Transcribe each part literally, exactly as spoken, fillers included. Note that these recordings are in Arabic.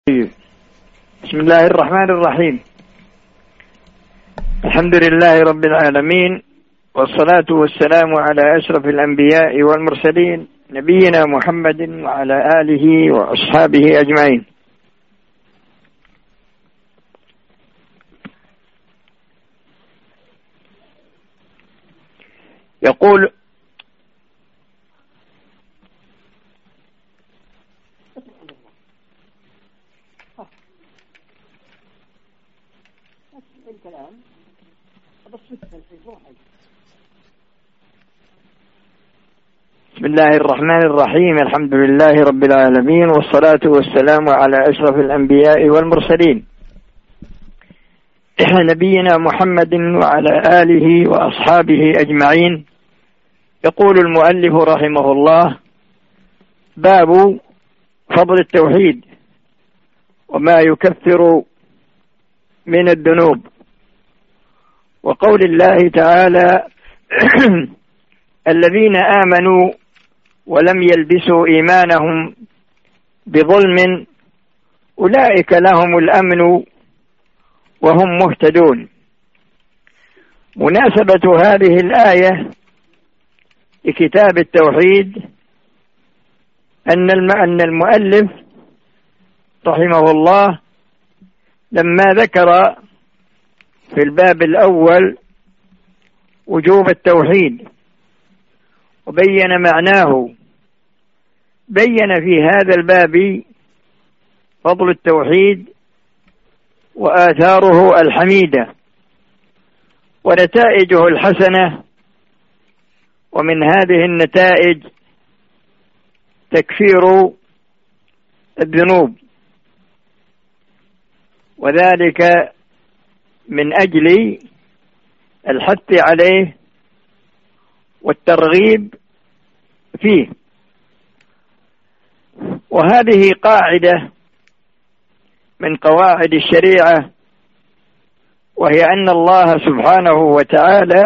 بسم الله الرحمن الرحيم. الحمد لله رب العالمين، والصلاة والسلام على أشرف الأنبياء والمرسلين نبينا محمد وعلى آله وأصحابه أجمعين. يقول بسم الله الرحمن الرحيم. الحمد لله رب العالمين، والصلاة والسلام على أشرف الأنبياء والمرسلين نبينا محمد وعلى آله وأصحابه أجمعين. يقول المؤلف رحمه الله: باب فضل التوحيد وما يكفر من الذنوب، وقول الله تعالى: الذين آمنوا ولم يلبسوا إيمانهم بظلم أولئك لهم الأمن وهم مهتدون. مناسبة هذه الآية لكتاب التوحيد أن المؤلف رحمه الله لما ذكر في الباب الأول وجوب التوحيد وبين معناه، بين في هذا الباب فضل التوحيد وآثاره الحميدة ونتائجه الحسنة، ومن هذه النتائج تكفير الذنوب، وذلك من أجل الحث عليه والترغيب فيه. وهذه قاعدة من قواعد الشريعة، وهي أن الله سبحانه وتعالى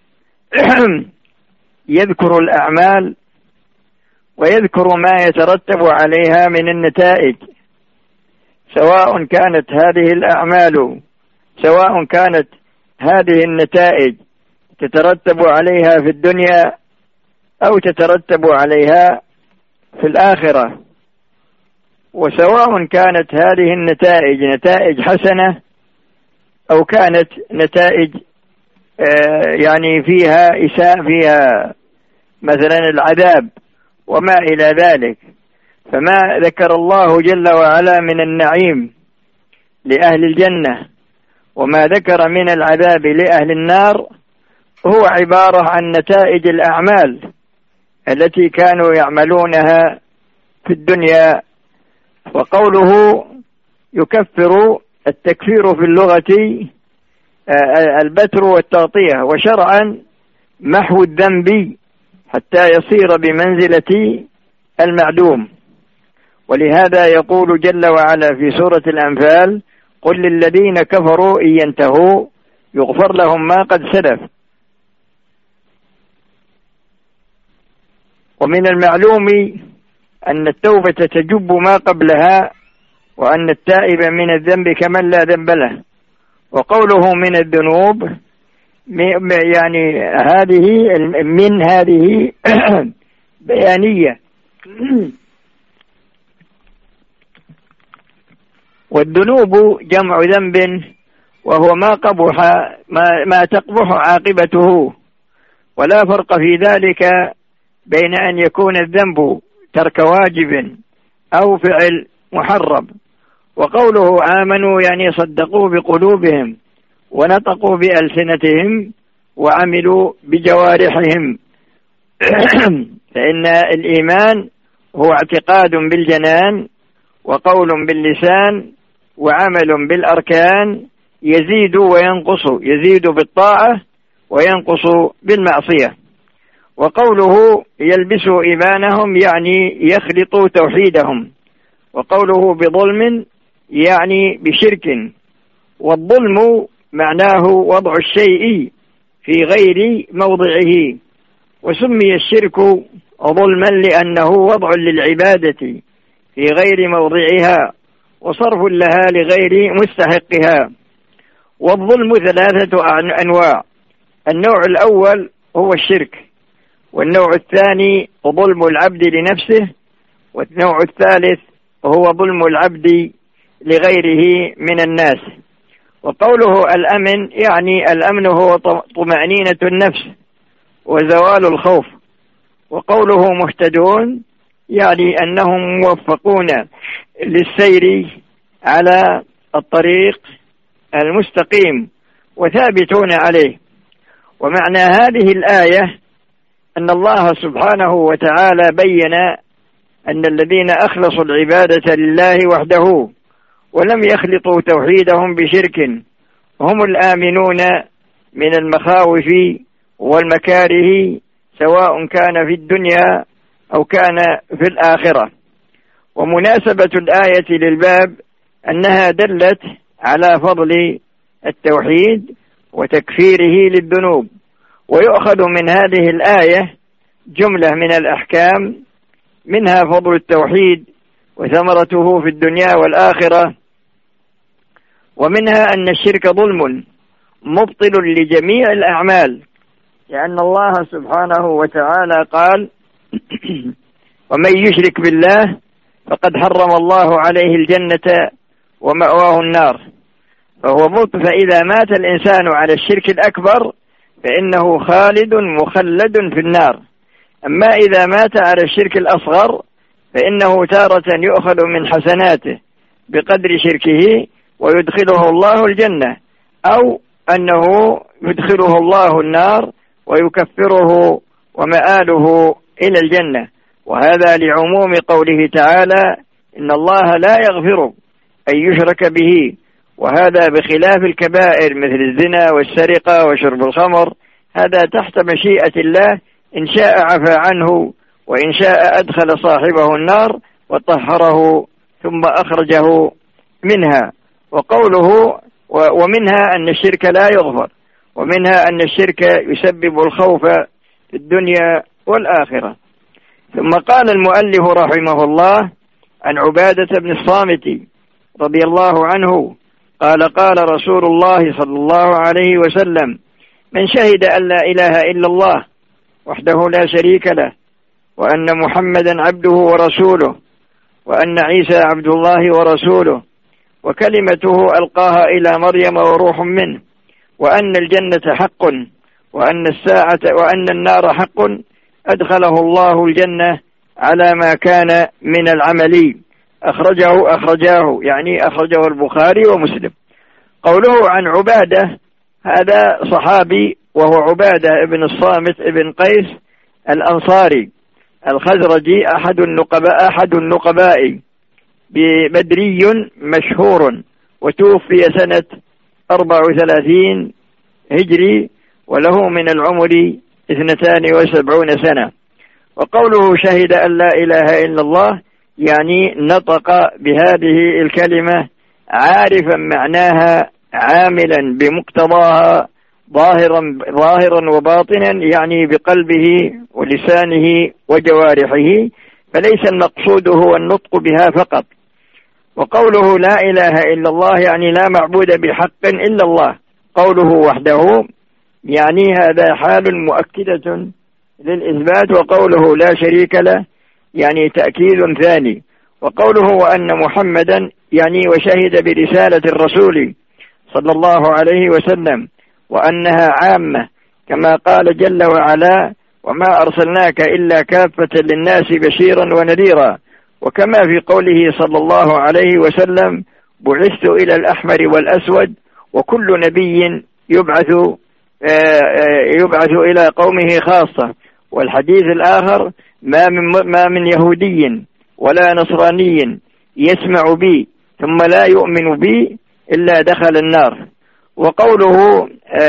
يذكر الأعمال ويذكر ما يترتب عليها من النتائج، سواء كانت هذه الأعمال سواء كانت هذه النتائج تترتب عليها في الدنيا أو تترتب عليها في الآخرة، وسواء كانت هذه النتائج نتائج حسنة أو كانت نتائج يعني فيها إساءة، فيها مثلا العذاب وما إلى ذلك. فما ذكر الله جل وعلا من النعيم لأهل الجنة وما ذكر من العذاب لأهل النار هو عبارة عن نتائج الأعمال التي كانوا يعملونها في الدنيا. وقوله يكفر، التكفير في اللغة البتر والتغطية، وشرعا محو الذنب حتى يصير بمنزلة المعدوم. ولهذا يقول جل وعلا في سورة الأنفال: قل للذين كفروا إن ينتهوا يغفر لهم ما قد سلف. ومن المعلوم أن التوبة تجب ما قبلها، وأن التائب من الذنب كمن لا ذنب له. وقوله من الذنوب يعني هذه من هذه بيانية، والذنوب جمع ذنب وهو ما قبح ما, ما تقبح عاقبته، ولا فرق في ذلك بين أن يكون الذنب ترك واجب أو فعل محرم. وقوله آمنوا يعني صدقوا بقلوبهم ونطقوا بألسنتهم وعملوا بجوارحهم فإن الإيمان هو اعتقاد بالجنان وقول باللسان وعمل بالأركان، يزيد وينقص، يزيد بالطاعة وينقص بالمعصية. وقوله يلبسوا إيمانهم يعني يخلطوا توحيدهم، وقوله بظلم يعني بشرك. والظلم معناه وضع الشيء في غير موضعه، وسمي الشرك ظلما لأنه وضع للعبادة في غير موضعها، وصرف لها لغير مستحقها. والظلم ثلاثة أنواع: النوع الأول هو الشرك، والنوع الثاني ظلم العبد لنفسه، والنوع الثالث هو ظلم العبد لغيره من الناس. وقوله الأمن يعني الأمن هو طمأنينة النفس وزوال الخوف. وقوله مهتدون يعني أنهم موفقون للسير على الطريق المستقيم وثابتون عليه. ومعنى هذه الآية أن الله سبحانه وتعالى بين أن الذين أخلصوا العبادة لله وحده ولم يخلطوا توحيدهم بشرك هم الآمنون من المخاوف والمكاره، سواء كان في الدنيا أو كان في الآخرة. ومناسبة الآية للباب أنها دلت على فضل التوحيد وتكفيره للذنوب. ويؤخذ من هذه الآية جملة من الأحكام، منها فضل التوحيد وثمرته في الدنيا والآخرة، ومنها أن الشرك ظلم مبطل لجميع الأعمال، لأن الله سبحانه وتعالى قال: ومن يشرك بالله فقد حرم الله عليه الجنة ومأواه النار. فهو مبطل، فإذا مات الإنسان على الشرك الأكبر فإنه خالد مخلد في النار. أما إذا مات على الشرك الأصغر فإنه تارة يؤخذ من حسناته بقدر شركه ويدخله الله الجنة، أو أنه يدخله الله النار ويكفره ومآله إلى الجنة. وهذا لعموم قوله تعالى: إن الله لا يغفر أن يشرك به. وهذا بخلاف الكبائر مثل الزنا والسرقة وشرب الخمر، هذا تحت مشيئة الله، إن شاء عفى عنه وإن شاء أدخل صاحبه النار وطهره ثم أخرجه منها. وقوله ومنها أن الشرك لا يغفر، ومنها أن الشرك يسبب الخوف في الدنيا والآخرة. ثم قال المؤلف رحمه الله عن عبادة بن الصامت رضي الله عنه قال: قال رسول الله صلى الله عليه وسلم: من شهد أن لا إله إلا الله وحده لا شريك له، وأن محمدا عبده ورسوله، وأن عيسى عبد الله ورسوله، وكلمته ألقاها إلى مريم وروح منه، وأن الجنة حق، وأن الساعة وأن النار حق، أدخله الله الجنة على ما كان من العمل. أخرجه أخرجاه يعني أخرجه البخاري ومسلم. قوله عن عبادة، هذا صحابي وهو عبادة ابن الصامت ابن قيس الأنصاري الخزرجي، أحد النقباء أحد النقباء بدري مشهور، وتوفي سنة أربع وثلاثين هجري، وله من العمر اثنتان وسبعون سنة. وقوله شهد أن لا إله إلا الله يعني نطق بهذه الكلمة عارفا معناها عاملا بمقتضاها ظاهرا ظاهرا وباطنا، يعني بقلبه ولسانه وجوارحه، فليس المقصود هو النطق بها فقط. وقوله لا إله إلا الله يعني لا معبود بحق إلا الله. قوله وحده يعني هذا حال مؤكدة للإثبات، وقوله لا شريك له يعني تأكيد ثاني. وقوله وأن محمدا يعني وشهد برسالة الرسول صلى الله عليه وسلم وأنها عامة، كما قال جل وعلا: وما أرسلناك إلا كافة للناس بشيرا ونذيرا. وكما في قوله صلى الله عليه وسلم: بعثت إلى الأحمر والأسود. وكل نبي يبعث يبعث إلى قومه خاصة. والحديث الآخر: ما من ما من يهودي ولا نصراني يسمع بي ثم لا يؤمن بي إلا دخل النار. وقوله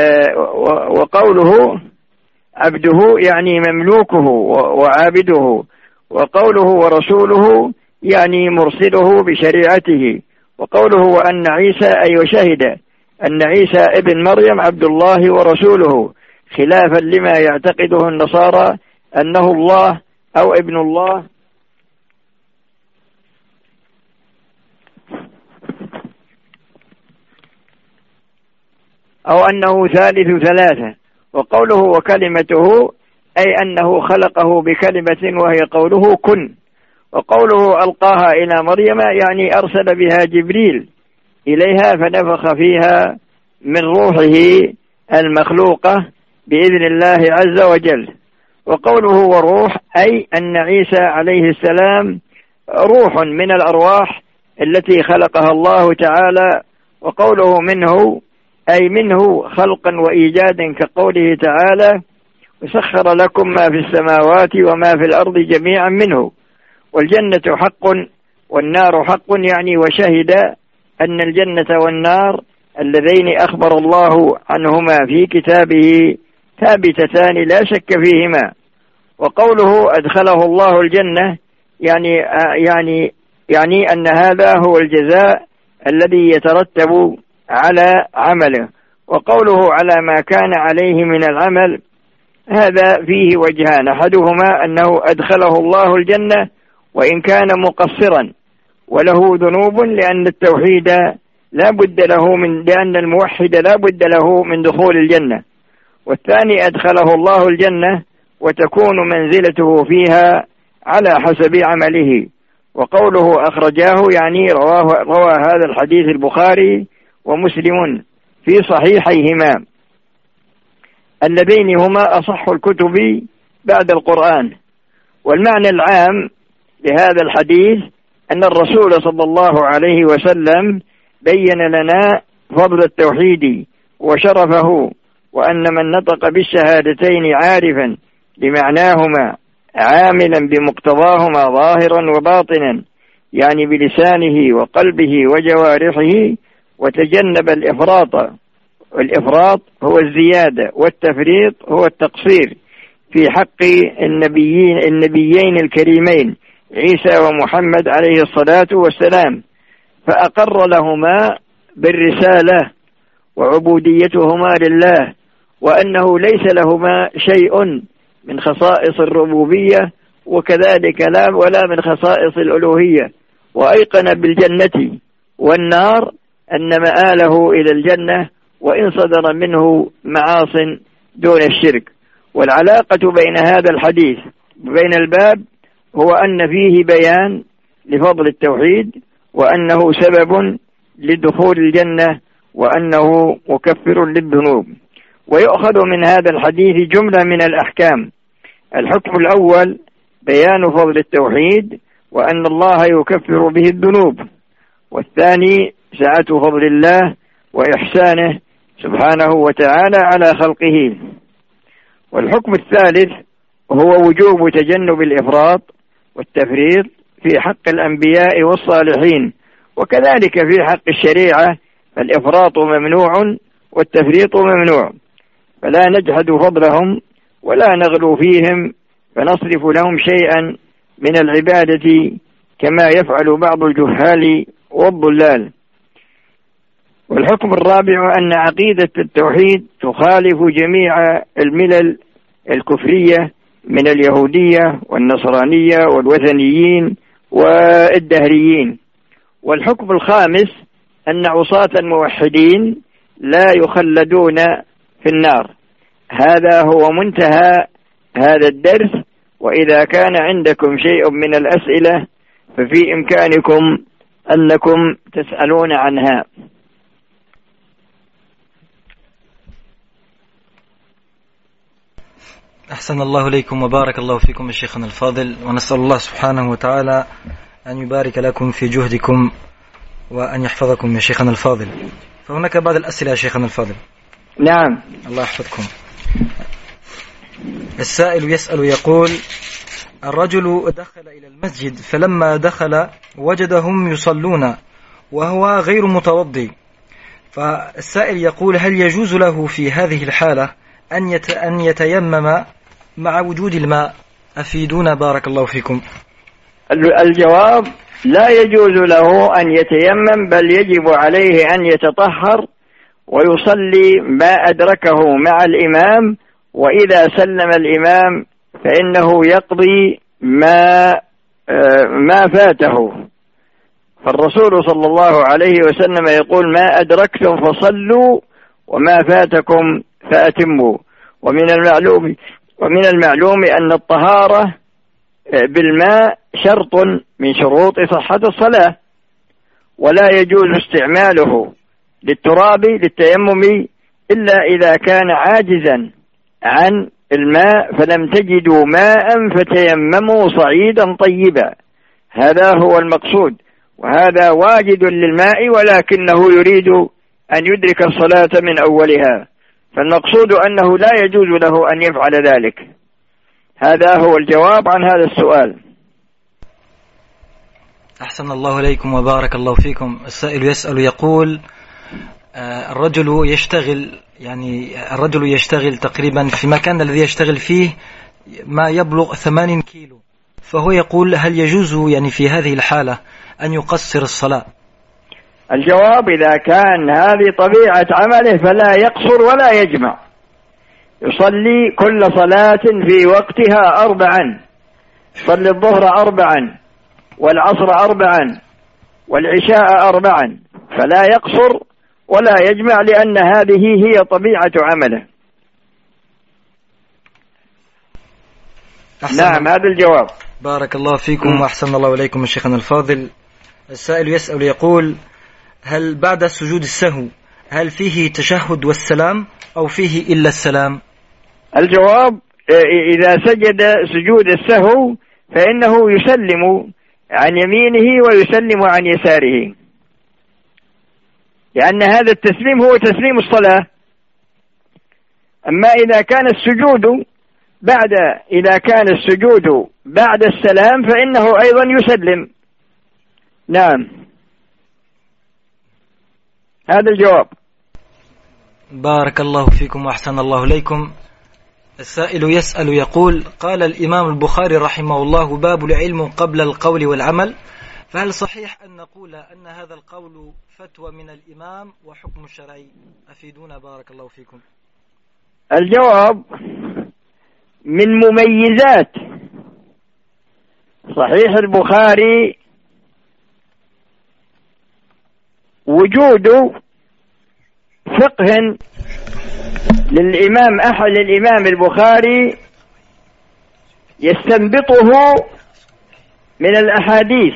وقوله عبده يعني مملوكه وعابده. وقوله ورسوله يعني مرسله بشريعته. وقوله وأن عيسى أي وشهد أن عيسى ابن مريم عبد الله ورسوله، خلافا لما يعتقده النصارى أنه الله أو ابن الله أو أنه ثالث ثلاثة. وقوله وكلمته أي أنه خلقه بكلمة وهي قوله كن. وقوله ألقاها إلى مريم يعني أرسل بها جبريل إليها فنفخ فيها من روحه المخلوقة بإذن الله عز وجل. وقوله وروح أي أن عيسى عليه السلام روح من الأرواح التي خلقها الله تعالى. وقوله منه أي منه خلقا وإيجادا كقوله تعالى وسخر لكم ما في السماوات وما في الأرض جميعا منه. والجنة حق والنار حق يعني وشهد أن الجنة والنار اللذين أخبر الله عنهما في كتابه ثابتتان لا شك فيهما. وقوله أدخله الله الجنة يعني يعني يعني أن هذا هو الجزاء الذي يترتب على عمله. وقوله على ما كان عليه من العمل هذا فيه وجهان، أحدهما أنه أدخله الله الجنة وإن كان مقصرا وله ذنوب، لأن التوحيد لا بد له من لأن الموحد لا بد له من دخول الجنة. والثاني أدخله الله الجنة وتكون منزلته فيها على حسب عمله. وقوله أخرجاه يعني رواه روى هذا الحديث البخاري ومسلم في صحيحيهما اللذين هما أصح الكتب بعد القرآن. والمعنى العام لهذا الحديث أن الرسول صلى الله عليه وسلم بين لنا فضل التوحيد وشرفه، وأن من نطق بالشهادتين عارفا بمعناهما عاملا بمقتضاهما ظاهرا وباطنا يعني بلسانه وقلبه وجوارحه وتجنب الإفراط، والإفراط هو الزيادة والتفريط هو التقصير في حق النبيين النبيين الكريمين عيسى ومحمد عليه الصلاة والسلام، فأقر لهما بالرسالة وعبوديتهما لله، وأنه ليس لهما شيء من خصائص الربوبية وكذلك لا ولا من خصائص الألوهية، وأيقن بالجنة والنار أن مآله إلى الجنة وإن صدر منه معاص دون الشرك. والعلاقة بين هذا الحديث وبين الباب هو أن فيه بيان لفضل التوحيد وأنه سبب لدخول الجنة وأنه مكفر للذنوب. ويؤخذ من هذا الحديث جملة من الأحكام. الحكم الأول بيان فضل التوحيد وأن الله يكفر به الذنوب، والثاني سعة فضل الله وإحسانه سبحانه وتعالى على خلقه. والحكم الثالث هو وجوب تجنب الإفراط والتفريط في حق الأنبياء والصالحين، وكذلك في حق الشريعة فالإفراط ممنوع والتفريط ممنوع، فلا نجحد فضلهم ولا نغلو فيهم فنصرف لهم شيئا من العبادة كما يفعل بعض الجهال والضلال. والحكم الرابع أن عقيدة التوحيد تخالف جميع الملل الكفرية من اليهودية والنصرانية والوثنيين والدهريين. والحكم الخامس أن عصاة الموحدين لا يخلدون في النار. هذا هو منتهى هذا الدرس، وإذا كان عندكم شيء من الأسئلة ففي إمكانكم أنكم تسألون عنها. أحسن الله إليكم وبارك الله فيكم يا شيخنا الفاضل، ونسأل الله سبحانه وتعالى أن يبارك لكم في جهدكم وأن يحفظكم يا شيخنا الفاضل. فهناك بعض الأسئلة يا شيخنا الفاضل. نعم. الله يحفظكم. السائل يسأل يقول: الرجل دخل إلى المسجد فلما دخل وجدهم يصلون وهو غير متوضي، فالسائل يقول: هل يجوز له في هذه الحالة أن أن يتيمم مع وجود الماء؟ أفيدونا بارك الله فيكم. الجواب: لا يجوز له أن يتيمم، بل يجب عليه أن يتطهر ويصلي ما أدركه مع الإمام، وإذا سلم الإمام فإنه يقضي ما ما فاته. فالرسول صلى الله عليه وسلم يقول: ما أدركتم فصلوا وما فاتكم فأتموا. ومن المعلوم ومن المعلوم أن الطهارة بالماء شرط من شروط صحة الصلاة، ولا يجوز استعماله للتراب للتيمم إلا إذا كان عاجزا عن الماء فلم تجدوا ماء فتيمموا صعيدا طيبا. هذا هو المقصود، وهذا واجد للماء ولكنه يريد أن يدرك الصلاة من أولها، فالمقصود أنه لا يجوز له أن يفعل ذلك. هذا هو الجواب عن هذا السؤال. أحسن الله إليكم وبارك الله فيكم. السائل يسأل يقول الرجل يشتغل يعني الرجل يشتغل تقريبا في مكان الذي يشتغل فيه ما يبلغ ثمانين كيلو، فهو يقول هل يجوز يعني في هذه الحالة أن يقصر الصلاة؟ الجواب إذا كان هذه طبيعة عمله فلا يقصر ولا يجمع، يصلي كل صلاة في وقتها أربعا، يصلي الظهر أربعا والعصر أربعا والعشاء أربعا، فلا يقصر ولا يجمع لأن هذه هي طبيعة عمله. نعم هذا الجواب. بارك الله فيكم وأحسن الله إليكم شيخنا الفاضل. السائل يسأل يقول هل بعد سجود السهو هل فيه تشهد والسلام أو فيه إلا السلام؟ الجواب إذا سجد سجود السهو فإنه يسلم عن يمينه ويسلم عن يساره، لأن هذا التسليم هو تسليم الصلاة. أما إذا كان السجود بعد إذا كان السجود بعد السلام فإنه أيضا يسلم. نعم هذا الجواب. بارك الله فيكم وأحسن الله إليكم. السائل يسأل يقول قال الإمام البخاري رحمه الله باب العلم قبل القول والعمل، فهل صحيح أن نقول أن هذا القول فتوى من الإمام وحكم شرعي؟ أفيدونا بارك الله فيكم. الجواب من مميزات صحيح البخاري وجود فقه للإمام أحد الإمام البخاري يستنبطه من الأحاديث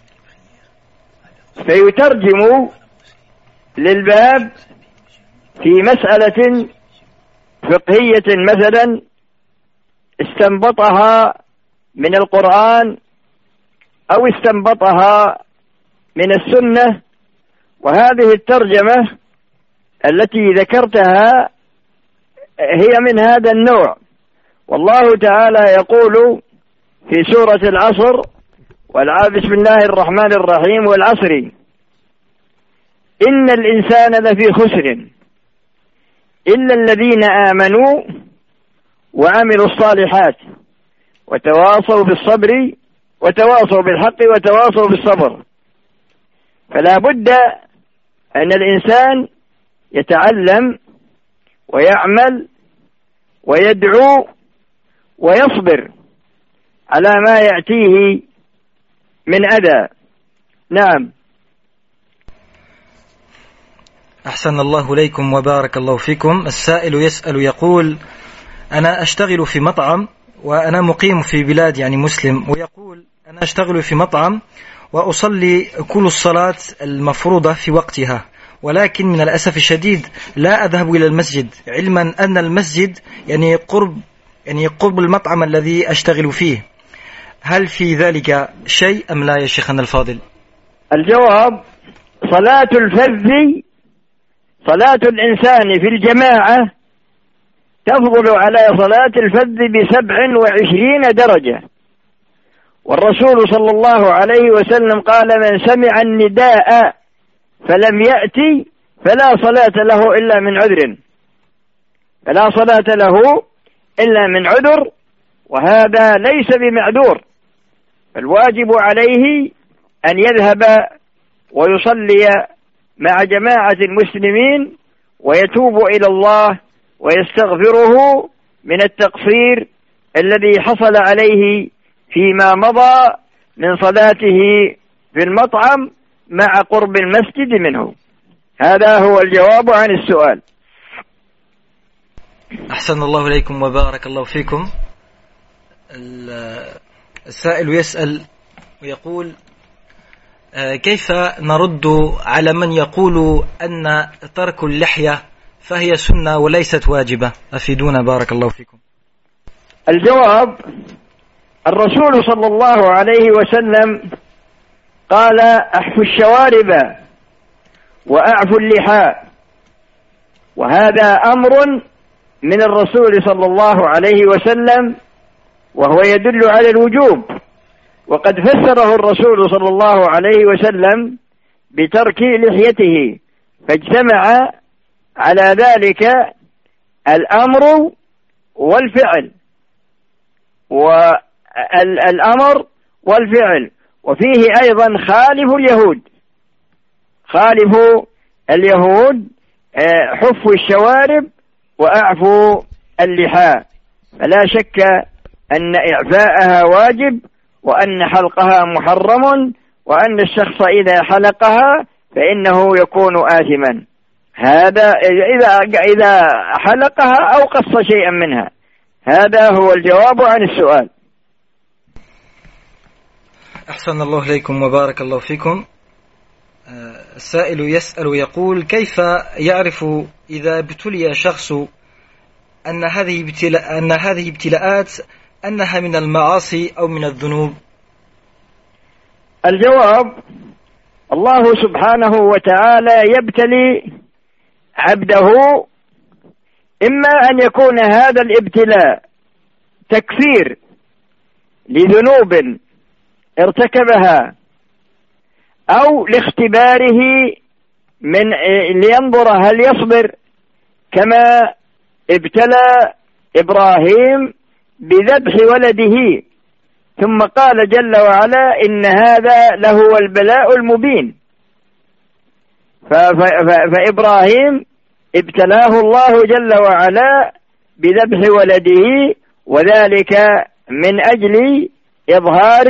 فيترجم للباب في مسألة فقهية مثلا استنبطها من القرآن أو استنبطها من السنة، وهذه الترجمة التي ذكرتها هي من هذا النوع. والله تعالى يقول في سورة العصر بسم الله الرحمن الرحيم والعصر إن الإنسان لفي خسر إلا الذين آمنوا وعملوا الصالحات وتواصوا بالصبر وتواصوا بالحق وتواصوا بالصبر. فلا بد أن الإنسان يتعلم ويعمل ويدعو ويصبر على ما يأتيه من أذى. نعم. أحسن الله إليكم وبارك الله فيكم. السائل يسأل يقول أنا أشتغل في مطعم وأنا مقيم في بلاد يعني مسلم، ويقول أنا أشتغل في مطعم وأصلي كل الصلاة المفروضة في وقتها، ولكن من الأسف الشديد لا أذهب إلى المسجد، علما أن المسجد يعني قرب يعني قرب المطعم الذي أشتغل فيه. هل في ذلك شيء أم لا يا شيخنا الفاضل؟ الجواب صلاة الفذ صلاة الإنسان في الجماعة تفضل على صلاة الفذ بسبع وعشرين درجة، والرسول صلى الله عليه وسلم قال من سمع النداء فلم يأتي فلا صلاة له إلا من عذر، فلا صلاة له إلا من عذر، وهذا ليس بمعذور، فالواجب عليه أن يذهب ويصلي مع جماعة المسلمين ويتوب إلى الله ويستغفره من التقصير الذي حصل عليه فيما مضى من صلاته في المطعم مع قرب المسجد منه. هذا هو الجواب عن السؤال. أحسن الله إليكم وبارك الله فيكم. السائل يسأل ويقول كيف نرد على من يقول أن ترك اللحية فهي سنة وليست واجبة؟ أفيدونا بارك الله فيكم. الجواب: الرسول صلى الله عليه وسلم قال: أحفوا الشوارب وأعفوا اللحى، وهذا أمر من الرسول صلى الله عليه وسلم وهو يدل على الوجوب، وقد فسره الرسول صلى الله عليه وسلم بترك لحيته، فاجتمع على ذلك الأمر والفعل، والأمر والفعل، وفيه أيضا خالف اليهود خالف اليهود حفوا الشوارب وأعفوا اللحى، فلا شك أن إعفاءها واجب، وأن حلقها محرم، وأن الشخص إذا حلقها فإنه يكون آثما. هذا إذا إذا حلقها أو قص شيئا منها. هذا هو الجواب عن السؤال. أحسن الله إليكم وبارك الله فيكم. السائل يسأل ويقول: كيف يعرف إذا ابتلي شخص أن هذه ابتلاء أن هذه ابتلاءات أنها من المعاصي أو من الذنوب؟ الجواب: الله سبحانه وتعالى يبتلي عبده، إما أن يكون هذا الابتلاء تكفير لذنوب ارتكبها، أو لاختباره من لينظر هل يصبر، كما ابتلى إبراهيم بذبح ولده، ثم قال جل وعلا: إن هذا لهو البلاء المبين. فإبراهيم ابتلاه الله جل وعلا بذبح ولده، وذلك من أجل إظهار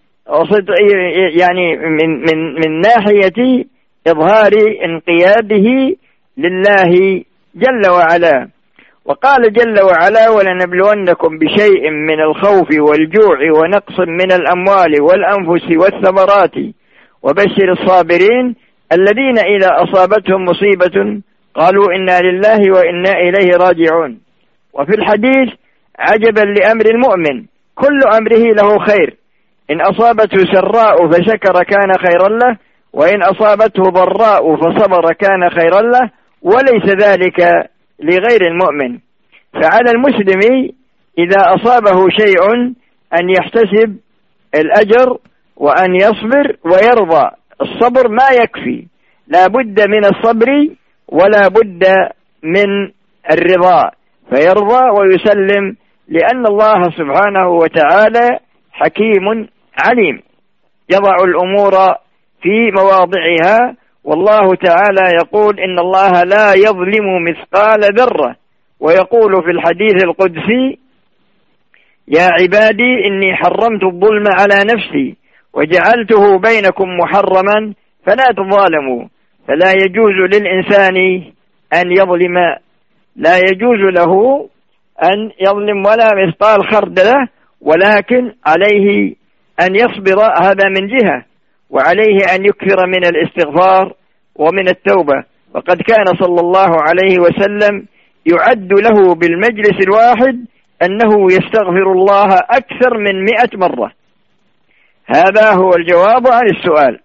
يعني من من من ناحية إظهار انقياده لله جل وعلا. وقال جل وعلا: ولنبلونكم بشيء من الخوف والجوع ونقص من الأموال والأنفس والثمرات وبشر الصابرين الذين إذا أصابتهم مصيبة قالوا إنا لله وإنا إليه راجعون. وفي الحديث: عجبا لأمر المؤمن، كل أمره له خير، إن أصابته سراء فشكر كان خيرا له، وإن أصابته ضراء فصبر كان خيرا له، وليس ذلك لغير المؤمن. فعلى المسلم إذا أصابه شيء أن يحتسب الأجر وأن يصبر ويرضى. الصبر ما يكفي، لا بد من الصبر ولا بد من الرضا، فيرضى ويسلم، لأن الله سبحانه وتعالى حكيم عليم يضع الأمور في مواضعها. والله تعالى يقول: إن الله لا يظلم مثقال ذرة، ويقول في الحديث القدسي: يا عبادي إني حرمت الظلم على نفسي وجعلته بينكم محرما فلا تظالموا. فلا يجوز للإنسان أن يظلم، لا يجوز له أن يظلم ولا مثقال خردلة، ولكن عليه أن يصبر، هذا من جهة، وعليه أن يكثر من الاستغفار ومن التوبة. وقد كان صلى الله عليه وسلم يعد له بالمجلس الواحد أنه يستغفر الله أكثر من مئة مرة. هذا هو الجواب عن السؤال.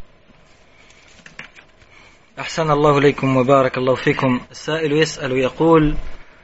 أحسن الله إليكم وبارك الله فيكم. السائل يسأل ويقول: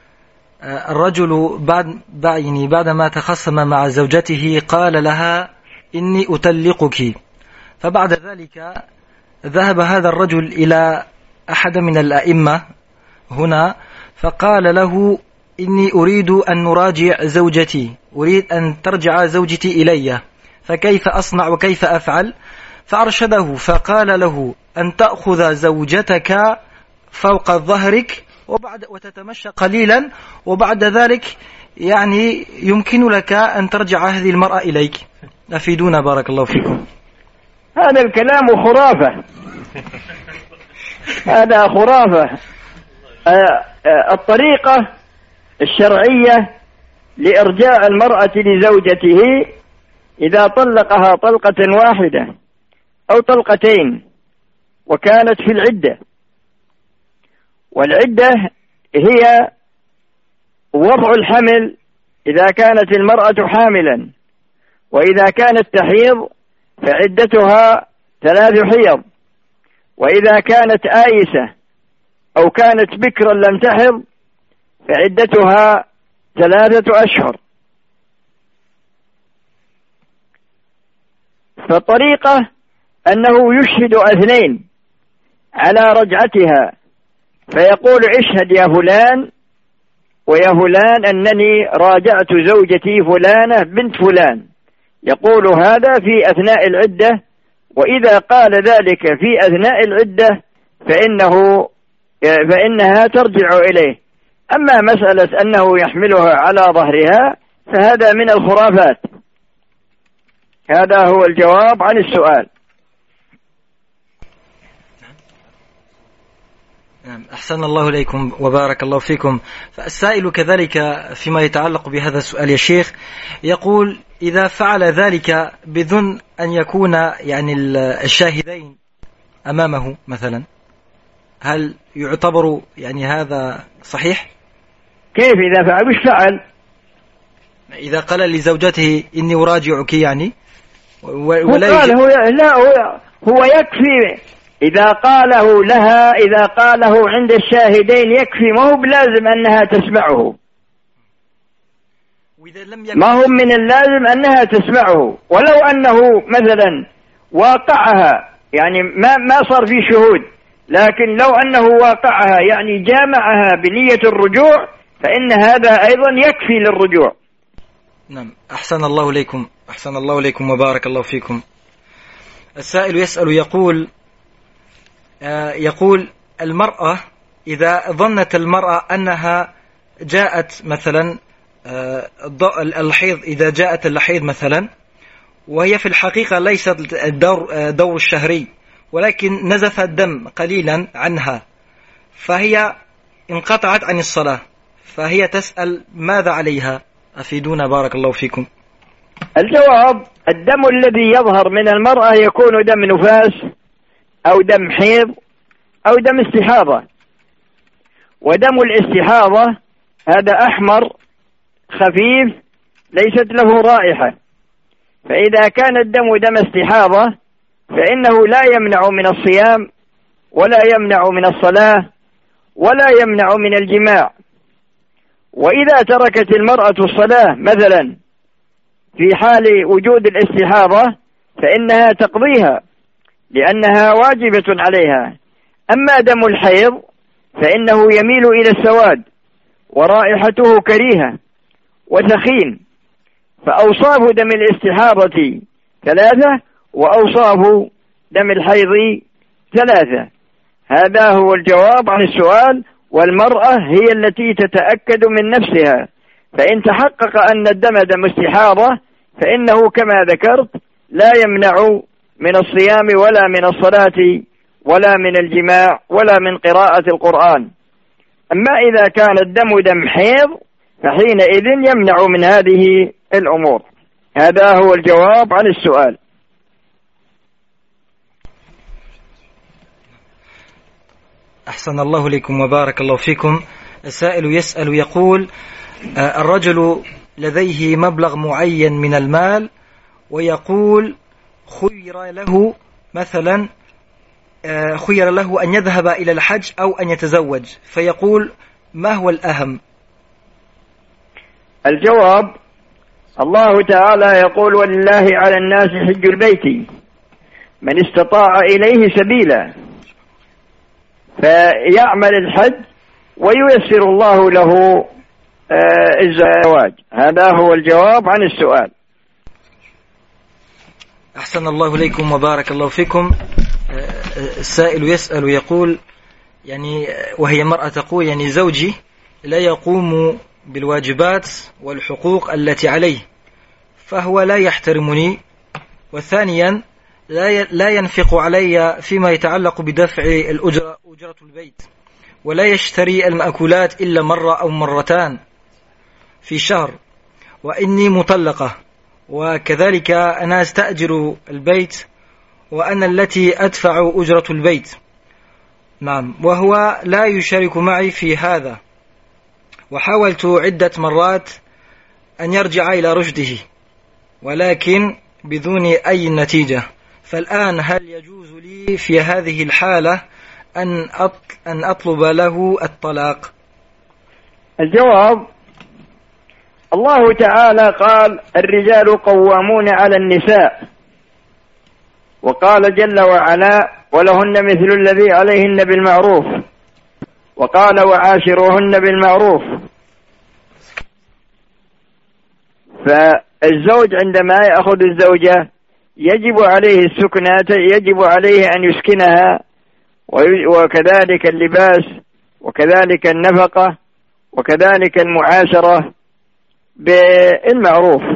الرجل بعد يعني بعدما تخاصم مع زوجته قال لها: إني أطلقك، فبعد ذلك ذهب هذا الرجل إلى أحد من الأئمة هنا فقال له: إني أريد أن نراجع زوجتي، أريد أن ترجع زوجتي إلي، فكيف أصنع وكيف أفعل؟ فأرشده فقال له: أن تأخذ زوجتك فوق ظهرك وبعد وتتمشى قليلا، وبعد ذلك يعني يمكن لك أن ترجع هذه المرأة إليك. أفيدونا بارك الله فيكم. هذا الكلام خرافة، هذا خرافة. الطريقة الشرعية لإرجاع المرأة لزوجته إذا طلقها طلقة واحدة أو طلقتين وكانت في العدة. والعدة هي وضع الحمل إذا كانت المرأة حاملا، وإذا كانت تحيض فعدتها ثلاث حيض، وإذا كانت آيسة أو كانت بكرا لم تحض فعدتها ثلاثة أشهر. فالطريقة أنه يشهد اثنين على رجعتها، فيقول اشهد يا فلان ويا فلان أنني راجعت زوجتي فلانة بنت فلان، يقول هذا في أثناء العدة. وإذا قال ذلك في أثناء العدة فإنه فإنها ترجع إليه. أما مسألة أنه يحملها على ظهرها فهذا من الخرافات. هذا هو الجواب عن السؤال. أحسن الله إليكم وبارك الله فيكم. فالسائل كذلك فيما يتعلق بهذا السؤال يا شيخ يقول إذا فعل ذلك بظن أن يكون يعني الشاهدين أمامه مثلا، هل يعتبر يعني هذا صحيح؟ كيف إذا فعل؟ وش فعل؟ إذا قال لزوجته إني أراجعك يعني ولا هو قال هو لا هو, هو يكفي إذا قاله لها، إذا قاله عند الشاهدين يكفي، ما هو بلازم أنها تسمعه، ما هو من اللازم أنها تسمعه. ولو أنه مثلا واقعها يعني ما ما صار في شهود، لكن لو أنه واقعها يعني جامعها بنية الرجوع فإن هذا أيضا يكفي للرجوع. نعم أحسن الله إليكم، أحسن الله إليكم وبارك الله فيكم. السائل يسأل يقول آه يقول المرأة إذا ظنت المرأة أنها جاءت مثلا آه الحيض، إذا جاءت الحيض مثلا وهي في الحقيقة ليست الدور آه دور الشهري ولكن نزف الدم قليلا عنها، فهي انقطعت عن الصلاة، فهي تسأل ماذا عليها؟ أفيدونا بارك الله فيكم. الجواب الدم الذي يظهر من المرأة يكون دم نفاس أو دم حيض أو دم استحاضة. ودم الاستحاضة هذا أحمر خفيف ليست له رائحة، فإذا كان الدم دم استحاضة فإنه لا يمنع من الصيام ولا يمنع من الصلاة ولا يمنع من الجماع. وإذا تركت المرأة الصلاة مثلا في حال وجود الاستحاضة فإنها تقضيها لأنها واجبة عليها. أما دم الحيض فإنه يميل إلى السواد ورائحته كريهة وثخين، فأوصاف دم الاستحاضة ثلاثة وأوصاف دم الحيض ثلاثة. هذا هو الجواب عن السؤال. والمرأة هي التي تتأكد من نفسها، فإن تحقق أن الدم دم استحاضة فإنه كما ذكرت لا يمنع من الصيام ولا من الصلاة ولا من الجماع ولا من قراءة القرآن. أما إذا كان الدم دم حيض فحينئذ يمنع من هذه الأمور. هذا هو الجواب عن السؤال. أحسن الله لكم وبارك الله فيكم. السائل يسأل يقول الرجل لديه مبلغ معين من المال ويقول خير له مثلا خير له أن يذهب إلى الحج أو أن يتزوج، فيقول ما هو الأهم؟ الجواب الله تعالى يقول ولله على الناس حج البيت من استطاع إليه سبيلا، فيعمل الحج وييسر الله له الزواج. هذا هو الجواب عن السؤال. أحسن الله إليكم وبارك الله فيكم. السائل يسأل يقول يعني وهي مرأة تقول يعني زوجي لا يقوم بالواجبات والحقوق التي عليه، فهو لا يحترمني، وثانيا لا ينفق علي فيما يتعلق بدفع الأجرة أجرة البيت، ولا يشتري المأكولات إلا مرة أو مرتان، في شهر وإني مطلقة، وكذلك أنا أستأجر البيت وأنا التي أدفع أجرة البيت. نعم، وهو لا يشارك معي في هذا، وحاولت عدة مرات أن يرجع إلى رشده ولكن بدون أي نتيجة. فالآن هل يجوز لي في هذه الحالة أن أن أطلب له الطلاق؟ الجواب: الله تعالى قال: الرجال قوامون على النساء، وقال جل وعلا: ولهن مثل الذي عليهن بالمعروف، وقال: وعاشروهن بالمعروف. فالزوج عندما يأخذ الزوجة يجب عليه السكنة، يجب عليه أن يسكنها، وكذلك اللباس، وكذلك النفقة، وكذلك المعاشرة بالمعروف.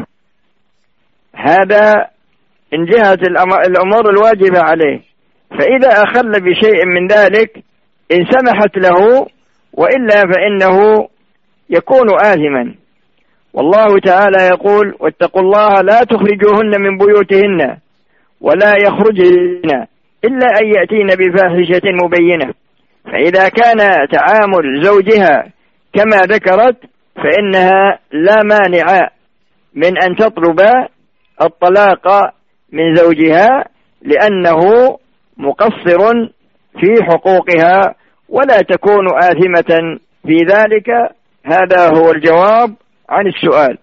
هذا من جهة الأمور الواجبة عليه. فإذا أخل بشيء من ذلك إن سمحت له، وإلا فإنه يكون آثما. والله تعالى يقول: واتقوا الله لا تخرجوهن من بيوتهن ولا يخرجن إلا أن يأتين بفاحشة مبينة. فإذا كان تعامل زوجها كما ذكرت فإنها لا مانع من أن تطلب الطلاق من زوجها، لأنه مقصر في حقوقها ولا تكون آثمة في ذلك. هذا هو الجواب عن السؤال.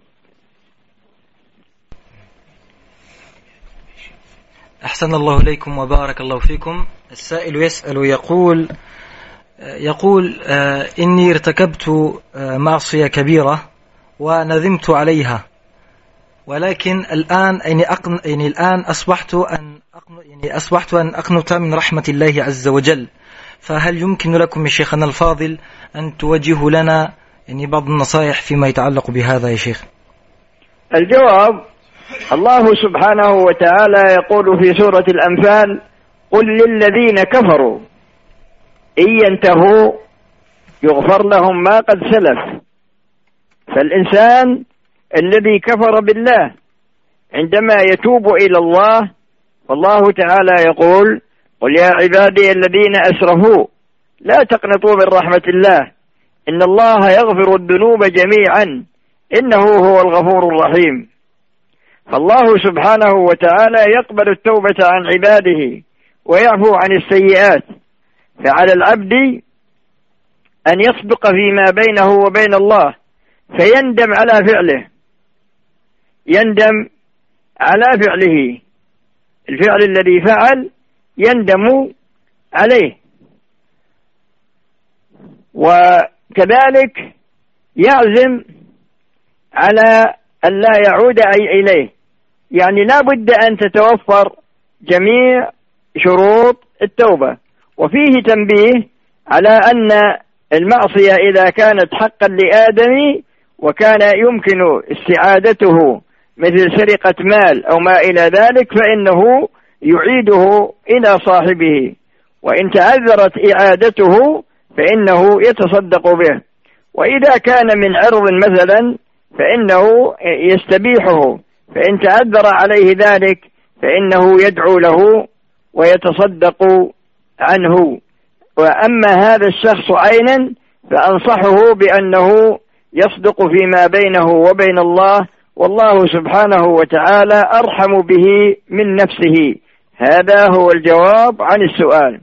أحسن الله إليكم وبارك الله فيكم. السائل يسأل يقول يقول إني ارتكبت معصية كبيرة وندمت عليها، ولكن الآن يعني أقن يعني الآن أصبحت أن يعني أصبحت أن أقنط من رحمة الله عز وجل. فهل يمكن لكم يا شيخنا الفاضل أن توجهوا لنا يعني بعض النصائح فيما يتعلق بهذا يا شيخ؟ الجواب: الله سبحانه وتعالى يقول في سورة الأنفال: قل للذين كفروا إن ينتهوا يغفر لهم ما قد سلف. فالإنسان الذي كفر بالله عندما يتوب إلى الله، فالله تعالى يقول: قل يا عبادي الذين أسرفوا لا تقنطوا من رحمة الله إن الله يغفر الذنوب جميعا إنه هو الغفور الرحيم. فالله سبحانه وتعالى يقبل التوبة عن عباده ويعفو عن السيئات. فعلى العبد أن يصدق فيما بينه وبين الله فيندم على فعله، يندم على فعله، الفعل الذي فعل يندم عليه، وكذلك يعزم على أن لا يعود إليه. يعني لا بد أن تتوفر جميع شروط التوبة. وفيه تنبيه على أن المعصية إذا كانت حقا لآدم وكان يمكن استعادته مثل سرقة مال أو ما إلى ذلك فإنه يعيده إلى صاحبه، وإن تعذرت إعادته فإنه يتصدق به. وإذا كان من عرض مثلا فإنه يستبيحه، فإن تعذر عليه ذلك فإنه يدعو له ويتصدق عنه. وأما هذا الشخص عينا فأنصحه بأنه يصدق فيما بينه وبين الله، والله سبحانه وتعالى أرحم به من نفسه. هذا هو الجواب عن السؤال.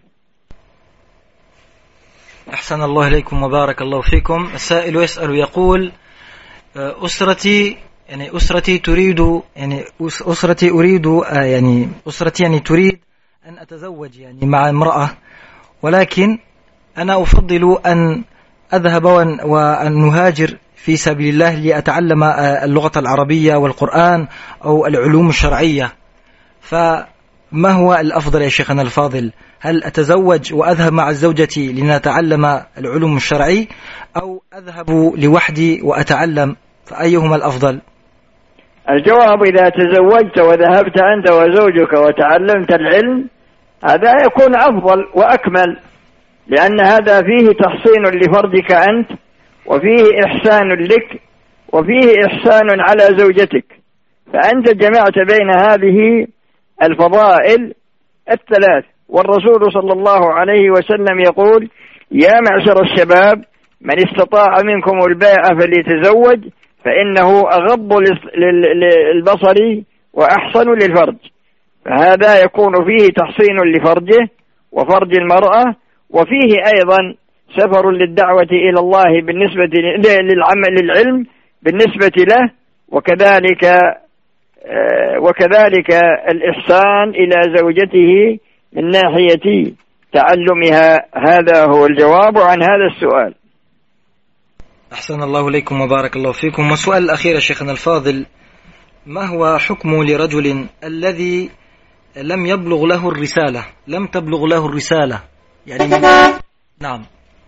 أحسن الله إليكم وبارك الله فيكم. السائل يسأل يقول: أسرتي يعني أسرتي تريد يعني أسرتي أريد يعني أسرتي يعني تريد أن أتزوج يعني مع امرأة، ولكن أنا أفضل أن أذهب وأن نهاجر في سبيل الله لأتعلم اللغة العربية والقرآن أو العلوم الشرعية. فما هو الأفضل يا شيخنا الفاضل؟ هل أتزوج وأذهب مع زوجتي لنتعلم العلوم الشرعي، أو أذهب لوحدي وأتعلم؟ فأيهما الأفضل؟ الجواب: إذا تزوجت وذهبت أنت وزوجك وتعلمت العلم هذا يكون أفضل وأكمل، لأن هذا فيه تحصين لفرضك أنت وفيه إحسان لك وفيه إحسان على زوجتك، فأنت جمعت بين هذه الفضائل الثلاث. والرسول صلى الله عليه وسلم يقول: يا معشر الشباب من استطاع منكم الباءة فليتزوج فإنه أغض للبصر وأحصن للفرج. فهذا يكون فيه تحصين لفرجه وفرج المرأة، وفيه أيضا سفر للدعوة إلى الله بالنسبة للعمل للعلم بالنسبة له، وكذلك وكذلك الإحسان إلى زوجته من ناحية تعلمها. هذا هو الجواب عن هذا السؤال. أحسن الله إليكم وبارك الله فيكم. والسؤال الأخير شيخنا الفاضل: ما هو حكم لرجل الذي لم يبلغ له الرسالة لم تبلغ له الرسالة يعني من... نعم.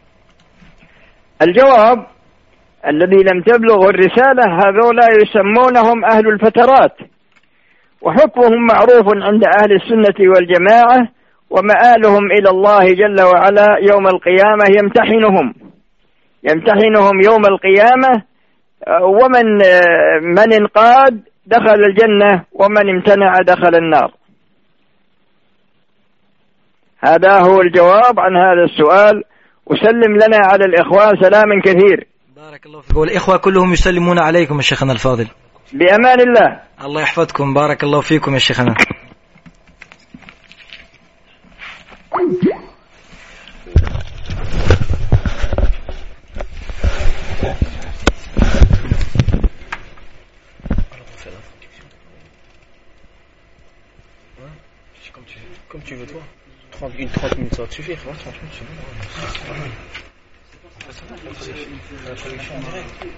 الجواب: الذي لم تبلغ الرسالة هذولا يسمونهم أهل الفترات، وحكمهم معروف عند أهل السنة والجماعة، ومآلهم إلى الله جل وعلا يوم القيامة يمتحنهم يمتحنهم يوم القيامة، ومن من انقاد دخل الجنة ومن امتنع دخل النار. هذا هو الجواب عن هذا السؤال. وسلم لنا على الإخوان سلاما كثير. بارك الله فيكم. والإخوة كلهم يسلمون عليكم يا شيخنا الفاضل. بأمان الله. الله يحفظكم. بارك الله فيكم يا شيخنا. Comme tu veux toi. Une trente minutes ça va te suffire, trente minutes.